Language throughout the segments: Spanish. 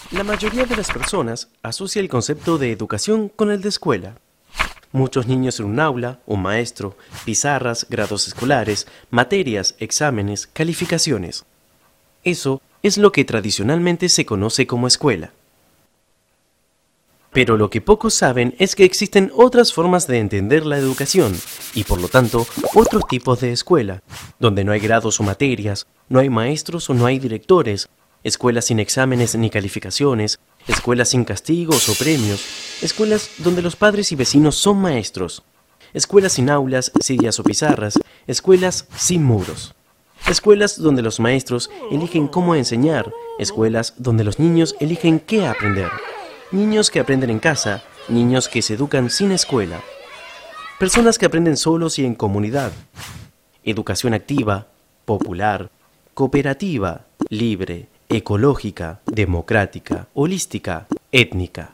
La mayoría de las personas asocia el concepto de educación con el de escuela. Muchos niños en un aula, un maestro, pizarras, grados escolares, materias, exámenes, calificaciones. Eso es lo que tradicionalmente se conoce como escuela. Pero lo que pocos saben es que existen otras formas de entender la educación y por lo tanto otros tipos de escuela, donde no hay grados o materias, no hay maestros o no hay directores, escuelas sin exámenes ni calificaciones, escuelas sin castigos o premios, escuelas donde los padres y vecinos son maestros, escuelas sin aulas, sillas o pizarras, escuelas sin muros, escuelas donde los maestros eligen cómo enseñar, escuelas donde los niños eligen qué aprender, niños que aprenden en casa, niños que se educan sin escuela, personas que aprenden solos y en comunidad, educación activa, popular, cooperativa, libre, ecológica, democrática, holística, étnica.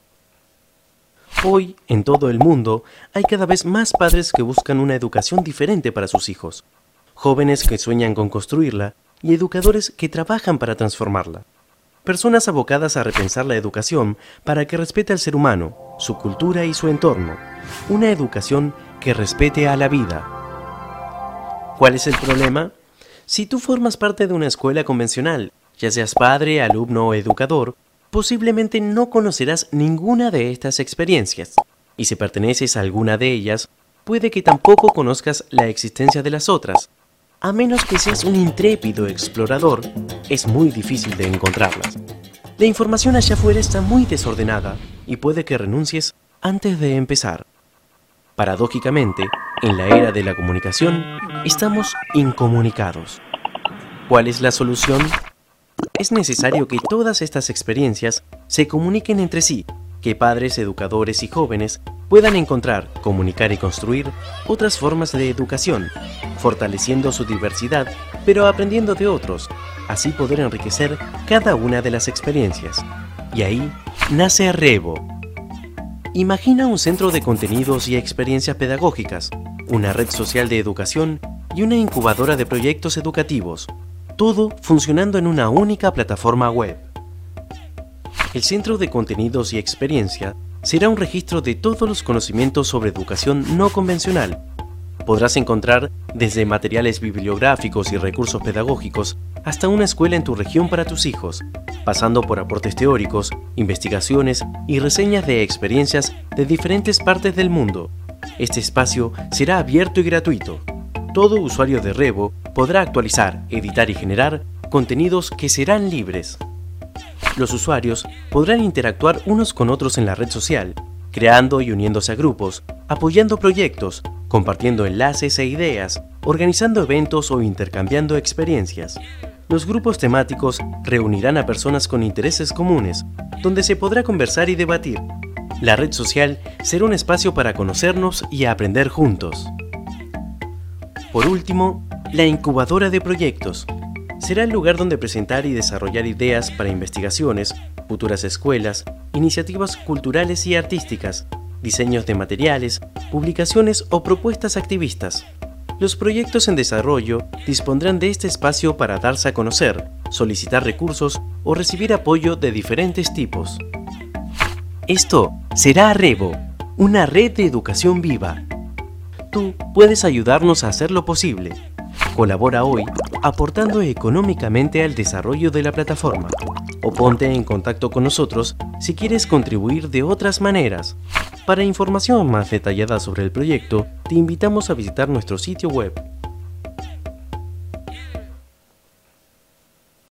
Hoy, en todo el mundo, hay cada vez más padres que buscan una educación diferente para sus hijos, jóvenes que sueñan con construirla y educadores que trabajan para transformarla. Personas abocadas a repensar la educación para que respete al ser humano, su cultura y su entorno. Una educación que respete a la vida. ¿Cuál es el problema? Si tú formas parte de una escuela convencional, ya seas padre, alumno o educador, posiblemente no conocerás ninguna de estas experiencias. Y si perteneces a alguna de ellas, puede que tampoco conozcas la existencia de las otras. A menos que seas un intrépido explorador, es muy difícil de encontrarlas. La información allá afuera está muy desordenada y puede que renuncies antes de empezar. Paradójicamente, en la era de la comunicación, estamos incomunicados. ¿Cuál es la solución? Es necesario que todas estas experiencias se comuniquen entre sí, que padres, educadores y jóvenes puedan encontrar, comunicar y construir otras formas de educación, fortaleciendo su diversidad, pero aprendiendo de otros, así poder enriquecer cada una de las experiencias. Y ahí nace Revo. Imagina un centro de contenidos y experiencias pedagógicas, una red social de educación y una incubadora de proyectos educativos, todo funcionando en una única plataforma web. El Centro de Contenidos y Experiencia será un registro de todos los conocimientos sobre educación no convencional. Podrás encontrar desde materiales bibliográficos y recursos pedagógicos hasta una escuela en tu región para tus hijos, pasando por aportes teóricos, investigaciones y reseñas de experiencias de diferentes partes del mundo. Este espacio será abierto y gratuito. Todo usuario de Revo podrá actualizar, editar y generar contenidos que serán libres. Los usuarios podrán interactuar unos con otros en la red social, creando y uniéndose a grupos, apoyando proyectos, compartiendo enlaces e ideas, organizando eventos o intercambiando experiencias. Los grupos temáticos reunirán a personas con intereses comunes, donde se podrá conversar y debatir. La red social será un espacio para conocernos y aprender juntos. Por último, la incubadora de proyectos. Será el lugar donde presentar y desarrollar ideas para investigaciones, futuras escuelas, iniciativas culturales y artísticas, diseños de materiales, publicaciones o propuestas activistas. Los proyectos en desarrollo dispondrán de este espacio para darse a conocer, solicitar recursos o recibir apoyo de diferentes tipos. Esto será Revo, una red de educación viva. Tú puedes ayudarnos a hacerlo posible. Colabora hoy aportando económicamente al desarrollo de la plataforma o ponte en contacto con nosotros si quieres contribuir de otras maneras. Para información más detallada sobre el proyecto, te invitamos a visitar nuestro sitio web